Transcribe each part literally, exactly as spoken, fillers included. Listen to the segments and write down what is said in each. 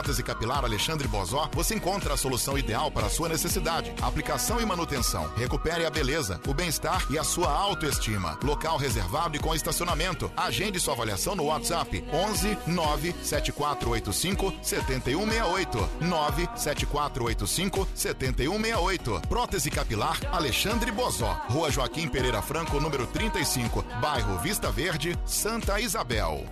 Prótese Capilar Alexandre Bozó, você encontra a solução ideal para a sua necessidade. Aplicação e manutenção. Recupere a beleza, o bem-estar e a sua autoestima. Local reservado e com estacionamento. Agende sua avaliação no WhatsApp onze nove sete quatro oito cinco sete um seis oito. nove sete quatro oito cinco sete um seis oito. Prótese Capilar Alexandre Bozó. Rua Joaquim Pereira Franco, número trinta e cinco, bairro Vista Verde, Santa Isabel.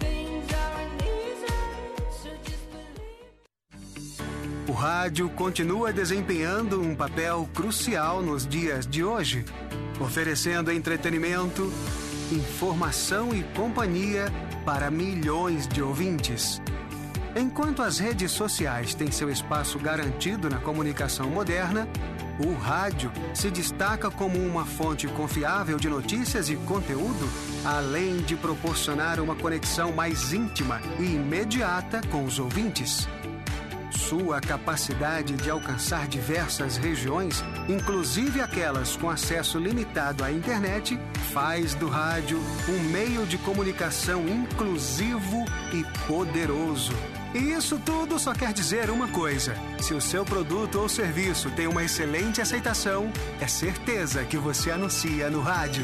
O rádio continua desempenhando um papel crucial nos dias de hoje, oferecendo entretenimento, informação e companhia para milhões de ouvintes. Enquanto as redes sociais têm seu espaço garantido na comunicação moderna, o rádio se destaca como uma fonte confiável de notícias e conteúdo, além de proporcionar uma conexão mais íntima e imediata com os ouvintes. Sua capacidade de alcançar diversas regiões, inclusive aquelas com acesso limitado à internet, faz do rádio um meio de comunicação inclusivo e poderoso. E isso tudo só quer dizer uma coisa: se o seu produto ou serviço tem uma excelente aceitação, é certeza que você anuncia no rádio.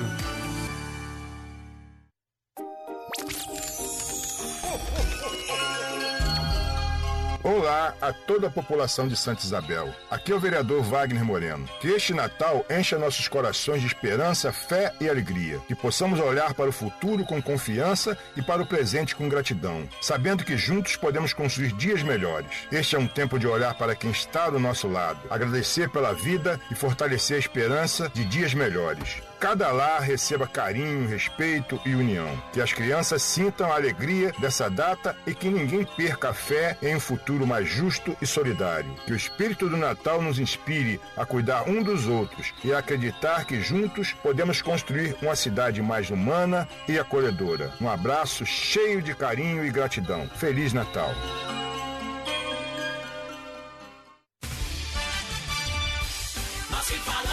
Olá a toda a população de Santa Isabel. Aqui é o vereador Wagner Moreno. Que este Natal encha nossos corações de esperança, fé e alegria. Que possamos olhar para o futuro com confiança e para o presente com gratidão, sabendo que juntos podemos construir dias melhores. Este é um tempo de olhar para quem está do nosso lado, agradecer pela vida e fortalecer a esperança de dias melhores. Cada lar receba carinho, respeito e união. Que as crianças sintam a alegria dessa data e que ninguém perca a fé em um futuro mais justo e solidário. Que o espírito do Natal nos inspire a cuidar um dos outros e a acreditar que juntos podemos construir uma cidade mais humana e acolhedora. Um abraço cheio de carinho e gratidão. Feliz Natal! Nós que falamos